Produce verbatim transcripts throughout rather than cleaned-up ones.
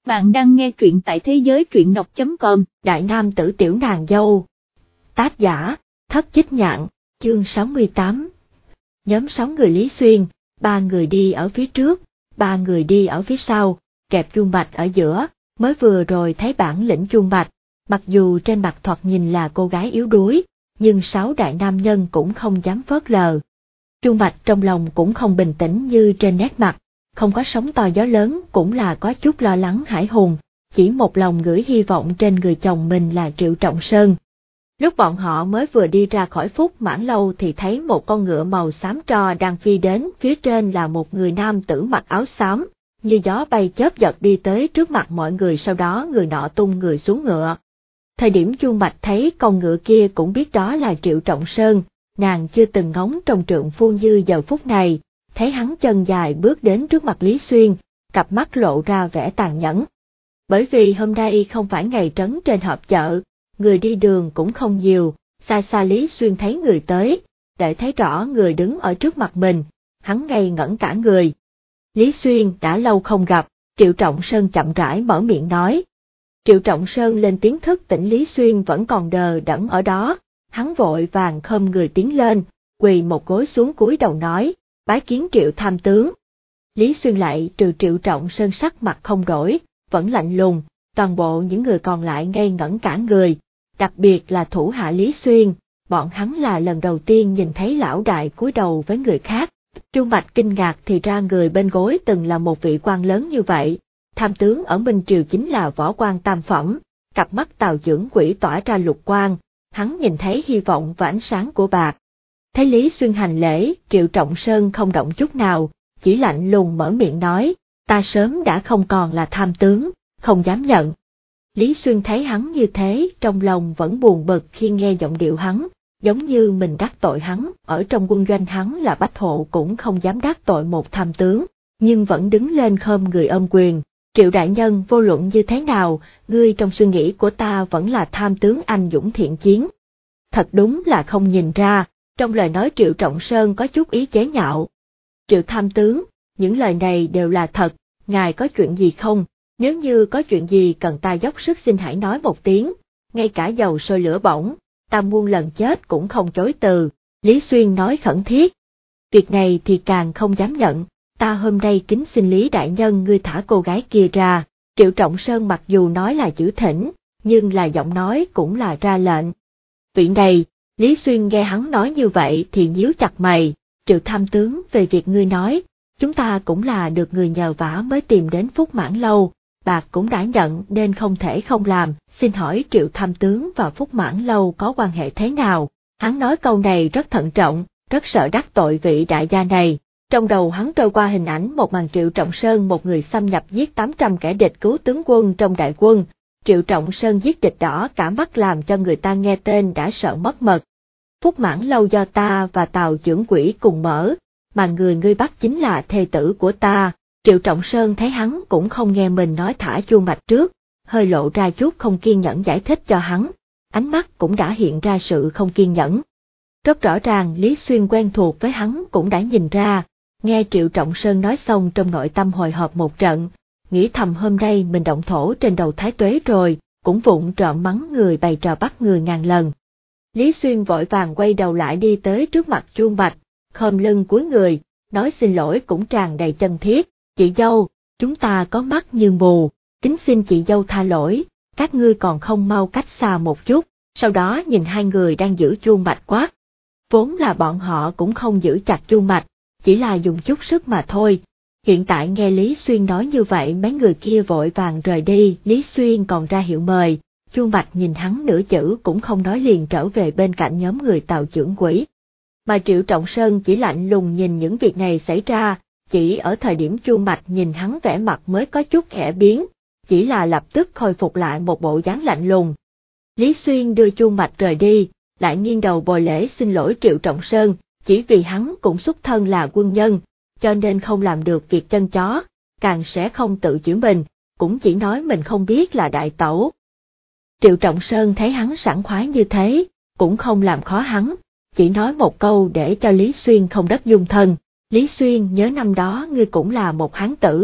Bạn đang nghe truyện tại thế giới truyện đọc chấm com. Đại nam tử tiểu nàng dâu. Tác giả, Thất Chích Nhạn, chương sáu mươi tám. Nhóm sáu người Lý Xuyên, ba người đi ở phía trước, ba người đi ở phía sau, kẹp Chuông Bạch ở giữa, mới vừa rồi thấy bản lĩnh Chuông Bạch, mặc dù trên mặt thoạt nhìn là cô gái yếu đuối, nhưng sáu đại nam nhân cũng không dám phớt lờ. Chuông Bạch trong lòng cũng không bình tĩnh như trên nét mặt, không có sóng to gió lớn cũng là có chút lo lắng hãi hùng, chỉ một lòng gửi hy vọng trên người chồng mình là Triệu Trọng Sơn. Lúc bọn họ mới vừa đi ra khỏi Phúc Mãn Lâu thì thấy một con ngựa màu xám tro đang phi đến, phía trên là một người nam tử mặc áo xám, như gió bay chớp giật đi tới trước mặt mọi người, sau đó người nọ tung người xuống ngựa. Thời điểm Chuông Bạch thấy con ngựa kia cũng biết đó là Triệu Trọng Sơn, nàng chưa từng ngóng trong trượng phu như giờ phút này, thấy hắn chân dài bước đến trước mặt Lý Xuyên, cặp mắt lộ ra vẻ tàn nhẫn. Bởi vì hôm nay không phải ngày trấn trên họp chợ, người đi đường cũng không nhiều, xa xa Lý Xuyên thấy người tới, để thấy rõ người đứng ở trước mặt mình, hắn ngây ngẩn cả người. Lý Xuyên đã lâu không gặp, Triệu Trọng Sơn chậm rãi mở miệng nói. Triệu Trọng Sơn lên tiếng thức tỉnh Lý Xuyên vẫn còn đờ đẫn ở đó, hắn vội vàng khom người tiến lên, quỳ một gối xuống cúi đầu nói, bái kiến Triệu tham tướng. Lý Xuyên lại trừ Triệu Trọng Sơn sắc mặt không đổi, vẫn lạnh lùng, toàn bộ những người còn lại ngây ngẩn cả người, đặc biệt là thủ hạ Lý Xuyên, bọn hắn là lần đầu tiên nhìn thấy lão đại cúi đầu với người khác. Chuông Bạch kinh ngạc thì ra người bên gối từng là một vị quan lớn như vậy, tham tướng ở Minh Triều chính là võ quan tam phẩm, cặp mắt Tào Chưởng Quỷ tỏa ra lục quang, hắn nhìn thấy hy vọng và ánh sáng của bạc. Thấy Lý Xuyên hành lễ, Triệu Trọng Sơn không động chút nào, chỉ lạnh lùng mở miệng nói, ta sớm đã không còn là tham tướng, không dám nhận. Lý Xuyên thấy hắn như thế, trong lòng vẫn buồn bực khi nghe giọng điệu hắn, giống như mình đắc tội hắn, ở trong quân doanh hắn là bách hộ cũng không dám đắc tội một tham tướng, nhưng vẫn đứng lên khom người ôm quyền. Triệu đại nhân, vô luận như thế nào, ngươi trong suy nghĩ của ta vẫn là tham tướng anh dũng thiện chiến. Thật đúng là không nhìn ra, trong lời nói Triệu Trọng Sơn có chút ý chế nhạo. Triệu tham tướng, những lời này đều là thật, ngài có chuyện gì không? Nếu như có chuyện gì cần ta dốc sức xin hãy nói một tiếng, ngay cả dầu sôi lửa bỏng, ta muôn lần chết cũng không chối từ. Lý Xuyên nói khẩn thiết. Việc này thì càng không dám nhận, ta hôm nay kính xin Lý đại nhân ngươi thả cô gái kia ra. Triệu Trọng Sơn mặc dù nói là chữ thỉnh, nhưng là giọng nói cũng là ra lệnh. Vị này, Lý Xuyên nghe hắn nói như vậy thì nhíu chặt mày, Triệu tham tướng, về việc ngươi nói, chúng ta cũng là được người nhờ vả mới tìm đến Phúc Mãn Lâu, bạc cũng đã nhận nên không thể không làm, xin hỏi Triệu tham tướng và Phúc Mãn Lâu có quan hệ thế nào? Hắn nói câu này rất thận trọng, rất sợ đắc tội vị đại gia này. Trong đầu hắn trôi qua hình ảnh một màn Triệu Trọng Sơn một người xâm nhập giết tám trăm kẻ địch cứu tướng quân trong đại quân, Triệu Trọng Sơn giết địch đỏ cả mắt làm cho người ta nghe tên đã sợ mất mật. Phúc Mãn Lâu do ta và Tào Chưởng Quỷ cùng mở, mà người ngươi bắt chính là thê tử của ta. Triệu Trọng Sơn thấy hắn cũng không nghe mình nói thả Chuông Bạch trước, hơi lộ ra chút không kiên nhẫn giải thích cho hắn, ánh mắt cũng đã hiện ra sự không kiên nhẫn. Rất rõ ràng Lý Xuyên quen thuộc với hắn cũng đã nhìn ra, nghe Triệu Trọng Sơn nói xong trong nội tâm hồi hộp một trận, nghĩ thầm hôm nay mình động thổ trên đầu Thái Tuế rồi, cũng vụng trộm mắng người bày trò bắt người ngàn lần. Lý Xuyên vội vàng quay đầu lại đi tới trước mặt Chuông Bạch, khom lưng cúi người, nói xin lỗi cũng tràn đầy chân thiết, chị dâu, chúng ta có mắt như mù, kính xin chị dâu tha lỗi, các ngươi còn không mau cách xa một chút, sau đó nhìn hai người đang giữ Chuông Bạch quát. Vốn là bọn họ cũng không giữ chặt Chuông Bạch, chỉ là dùng chút sức mà thôi. Hiện tại nghe Lý Xuyên nói như vậy mấy người kia vội vàng rời đi, Lý Xuyên còn ra hiệu mời, Chuông Bạch nhìn hắn nửa chữ cũng không nói liền trở về bên cạnh nhóm người Tào Chưởng Quỷ. Mà Triệu Trọng Sơn chỉ lạnh lùng nhìn những việc này xảy ra, chỉ ở thời điểm Chuông Bạch nhìn hắn vẻ mặt mới có chút khẽ biến, chỉ là lập tức khôi phục lại một bộ dáng lạnh lùng. Lý Xuyên đưa Chuông Bạch rời đi, lại nghiêng đầu bồi lễ xin lỗi Triệu Trọng Sơn, chỉ vì hắn cũng xuất thân là quân nhân, cho nên không làm được việc chân chó, càng sẽ không tự chửi mình, cũng chỉ nói mình không biết là đại tẩu. Triệu Trọng Sơn thấy hắn sảng khoái như thế, cũng không làm khó hắn, chỉ nói một câu để cho Lý Xuyên không đất dung thân. Lý Xuyên nhớ năm đó ngươi cũng là một hán tử,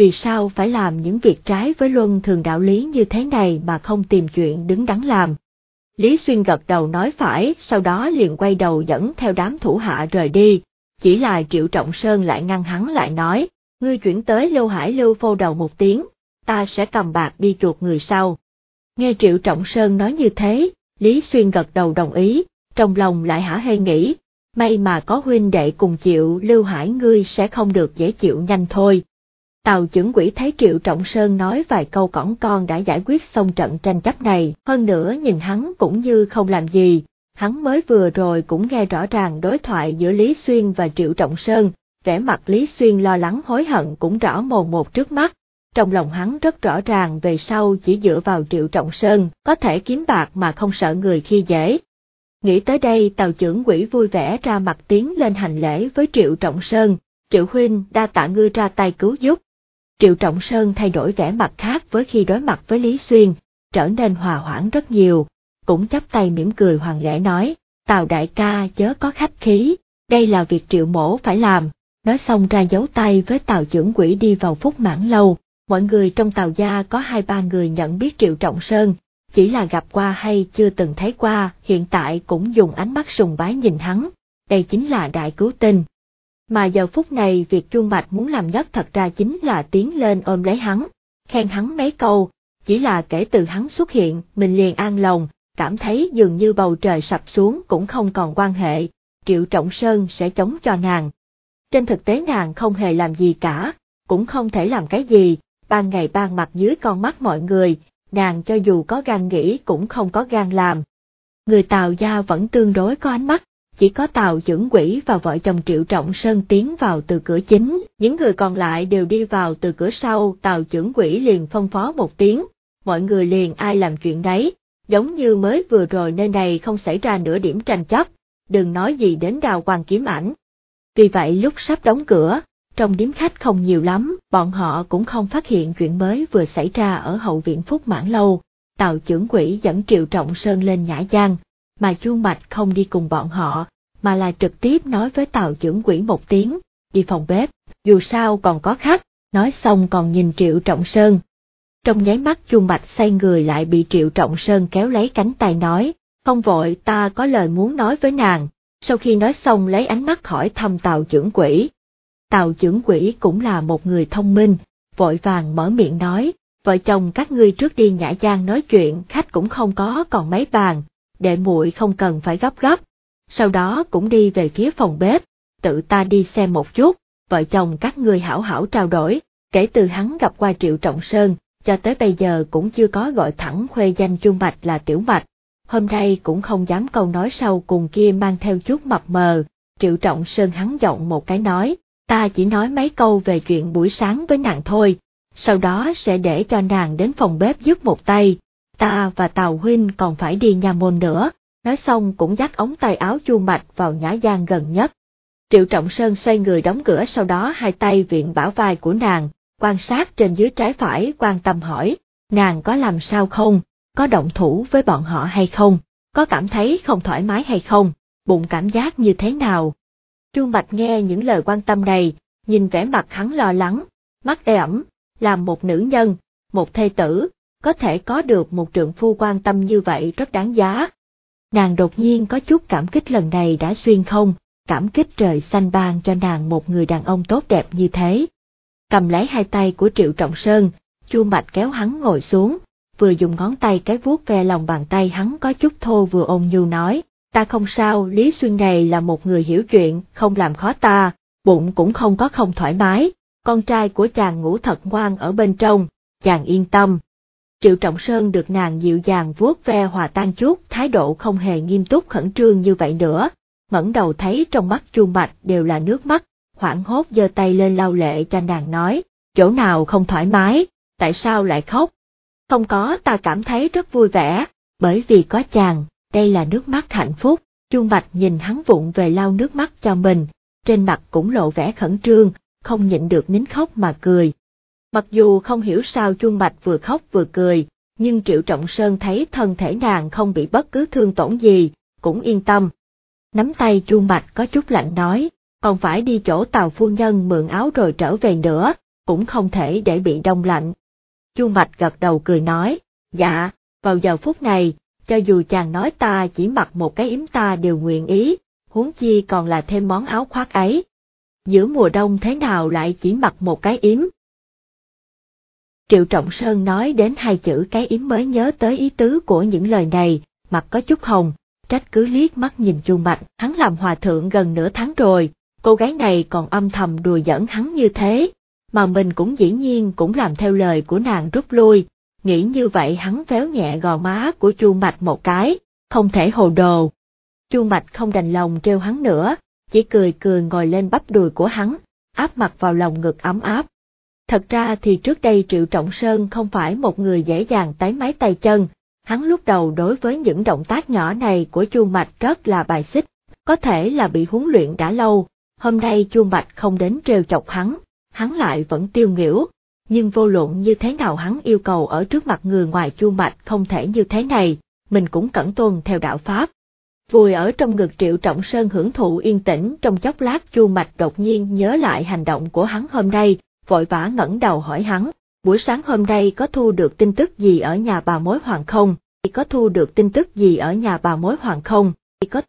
vì sao phải làm những việc trái với luân thường đạo lý như thế này mà không tìm chuyện đứng đắn làm. Lý Xuyên gật đầu nói phải, sau đó liền quay đầu dẫn theo đám thủ hạ rời đi, chỉ là Triệu Trọng Sơn lại ngăn hắn lại nói, ngươi chuyển tới Lưu Hải Lưu Phô đầu một tiếng, ta sẽ cầm bạc đi chuộc người sau. Nghe Triệu Trọng Sơn nói như thế, Lý Xuyên gật đầu đồng ý, trong lòng lại hả hê nghĩ, may mà có huynh đệ cùng chịu, Lưu Hải ngươi sẽ không được dễ chịu nhanh thôi. Tào Chưởng Quỹ thấy Triệu Trọng Sơn nói vài câu cỏn con đã giải quyết xong trận tranh chấp này, hơn nữa nhìn hắn cũng như không làm gì, hắn mới vừa rồi cũng nghe rõ ràng đối thoại giữa Lý Xuyên và Triệu Trọng Sơn, vẻ mặt Lý Xuyên lo lắng hối hận cũng rõ mồn một trước mắt. Trong lòng hắn rất rõ ràng về sau chỉ dựa vào Triệu Trọng Sơn có thể kiếm bạc mà không sợ người khi dễ. Nghĩ tới đây Tào Chưởng Quỹ vui vẻ ra mặt tiến lên hành lễ với Triệu Trọng Sơn, Triệu huynh đa tạ ngươi ra tay cứu giúp. Triệu Trọng Sơn thay đổi vẻ mặt khác với khi đối mặt với Lý Xuyên, trở nên hòa hoãn rất nhiều, cũng chắp tay mỉm cười hoàng lễ nói, Tào đại ca chớ có khách khí, đây là việc Triệu mỗ phải làm. Nói xong ra dấu tay với Tào Chưởng Quỹ đi vào Phúc Mãn Lâu. Mọi người trong Tào gia có hai ba người nhận biết Triệu Trọng Sơn, chỉ là gặp qua hay chưa từng thấy qua, hiện tại cũng dùng ánh mắt sùng bái nhìn hắn, đây chính là đại cứu tinh. Mà giờ phút này việc Chuông Bạch muốn làm nhất thật ra chính là tiến lên ôm lấy hắn, khen hắn mấy câu, chỉ là kể từ hắn xuất hiện, mình liền an lòng, cảm thấy dường như bầu trời sập xuống cũng không còn quan hệ, Triệu Trọng Sơn sẽ chống cho nàng. Trên thực tế nàng không hề làm gì cả, cũng không thể làm cái gì, ban ngày ban mặt dưới con mắt mọi người, nàng cho dù có gan nghĩ cũng không có gan làm. Người Tào gia vẫn tương đối có ánh mắt, chỉ có Tào Chưởng Quỹ và vợ chồng Triệu Trọng Sơn tiến vào từ cửa chính, những người còn lại đều đi vào từ cửa sau. Tào Chưởng Quỹ liền phân phó một tiếng, mọi người liền ai làm chuyện đấy, giống như mới vừa rồi nơi này không xảy ra nửa điểm tranh chấp, đừng nói gì đến đào quang kiếm ảnh. Vì vậy lúc sắp đóng cửa, trong điếm khách không nhiều lắm, bọn họ cũng không phát hiện chuyện mới vừa xảy ra ở hậu viện Phúc Mãn Lâu. Tào Chưởng Quỹ dẫn Triệu Trọng Sơn lên nhã gian, mà Chuông Bạch không đi cùng bọn họ, mà là trực tiếp nói với Tào Chưởng Quỹ một tiếng, đi phòng bếp, dù sao còn có khách, nói xong còn nhìn Triệu Trọng Sơn. Trong nháy mắt Chuông Bạch xoay người lại bị Triệu Trọng Sơn kéo lấy cánh tay nói, không vội, ta có lời muốn nói với nàng. Sau khi nói xong lấy ánh mắt hỏi thăm Tào Chưởng Quỹ. Tào Chưởng Quỹ cũng là một người thông minh, vội vàng mở miệng nói, vợ chồng các ngươi trước đi nhã gian nói chuyện, khách cũng không có còn mấy bàn, đệ muội không cần phải gấp gấp. Sau đó cũng đi về phía phòng bếp, tự ta đi xem một chút, vợ chồng các ngươi hảo hảo trao đổi. Kể từ hắn gặp qua Triệu Trọng Sơn, cho tới bây giờ cũng chưa có gọi thẳng khuê danh Chuông Bạch là Tiểu Bạch. Hôm nay cũng không dám câu nói sau cùng kia mang theo chút mập mờ, Triệu Trọng Sơn hắn giọng một cái nói, ta chỉ nói mấy câu về chuyện buổi sáng với nàng thôi, sau đó sẽ để cho nàng đến phòng bếp giúp một tay, ta và Tào huynh còn phải đi nha môn nữa. Nói xong cũng dắt ống tay áo Chuông Bạch vào nhã gian gần nhất. Triệu Trọng Sơn xoay người đóng cửa, sau đó hai tay viện bả vai của nàng, quan sát trên dưới trái phải, quan tâm hỏi, nàng có làm sao không? Có động thủ với bọn họ hay không, có cảm thấy không thoải mái hay không, bụng cảm giác như thế nào. Chuông Bạch nghe những lời quan tâm này, nhìn vẻ mặt hắn lo lắng, mắt ê ẩm, làm một nữ nhân, một thê tử, có thể có được một trượng phu quan tâm như vậy rất đáng giá. Nàng đột nhiên có chút cảm kích lần này đã xuyên không, cảm kích trời xanh ban cho nàng một người đàn ông tốt đẹp như thế. Cầm lấy hai tay của Triệu Trọng Sơn, Chuông Bạch kéo hắn ngồi xuống, vừa dùng ngón tay cái vuốt ve lòng bàn tay hắn có chút thô vừa ôn nhu nói, ta không sao, Lý Xuyên này là một người hiểu chuyện, không làm khó ta, bụng cũng không có không thoải mái, con trai của chàng ngủ thật ngoan ở bên trong, chàng yên tâm. Triệu Trọng Sơn được nàng dịu dàng vuốt ve hòa tan chút, thái độ không hề nghiêm túc khẩn trương như vậy nữa, ngẩng đầu thấy trong mắt Chuông Bạch đều là nước mắt, hoảng hốt giơ tay lên lau lệ cho nàng nói, chỗ nào không thoải mái, tại sao lại khóc? Không có, ta cảm thấy rất vui vẻ, bởi vì có chàng, đây là nước mắt hạnh phúc. Chuông Bạch nhìn hắn vụng về lau nước mắt cho mình, trên mặt cũng lộ vẻ khẩn trương, không nhịn được nín khóc mà cười. Mặc dù không hiểu sao Chuông Bạch vừa khóc vừa cười, nhưng Triệu Trọng Sơn thấy thân thể nàng không bị bất cứ thương tổn gì, cũng yên tâm. Nắm tay Chuông Bạch có chút lạnh nói, còn phải đi chỗ Tào phu nhân mượn áo rồi trở về nữa, cũng không thể để bị đông lạnh. Chu Mạch gật đầu cười nói, dạ, vào giờ phút này, cho dù chàng nói ta chỉ mặc một cái yếm ta đều nguyện ý, huống chi còn là thêm món áo khoác ấy. Giữa mùa đông thế nào lại chỉ mặc một cái yếm? Triệu Trọng Sơn nói đến hai chữ cái yếm mới nhớ tới ý tứ của những lời này, mặt có chút hồng, trách cứ liếc mắt nhìn Chu Mạch, hắn làm hòa thượng gần nửa tháng rồi, cô gái này còn âm thầm đùa giỡn hắn như thế, mà mình cũng dĩ nhiên cũng làm theo lời của nàng rút lui, nghĩ như vậy hắn véo nhẹ gò má của Chu Mạch một cái, không thể hồ đồ. Chu Mạch không đành lòng trêu hắn nữa, chỉ cười cười ngồi lên bắp đùi của hắn, áp mặt vào lòng ngực ấm áp. Thật ra thì trước đây Triệu Trọng Sơn không phải một người dễ dàng tái máy tay chân, hắn lúc đầu đối với những động tác nhỏ này của Chu Mạch rất là bài xích, có thể là bị huấn luyện đã lâu, hôm nay Chu Mạch không đến trêu chọc hắn, hắn lại vẫn tiêu nghỉu, nhưng vô luận như thế nào hắn yêu cầu ở trước mặt người ngoài Chu Mạch không thể như thế này, mình cũng cẩn tuân theo đạo pháp. Vùi ở trong ngực Triệu Trọng Sơn hưởng thụ yên tĩnh trong chốc lát Chu Mạch đột nhiên nhớ lại hành động của hắn hôm nay, vội vã ngẩng đầu hỏi hắn, buổi sáng hôm nay có thu được tin tức gì ở nhà bà mối hoàng không, có thu được tin tức gì ở nhà bà mối hoàng không, có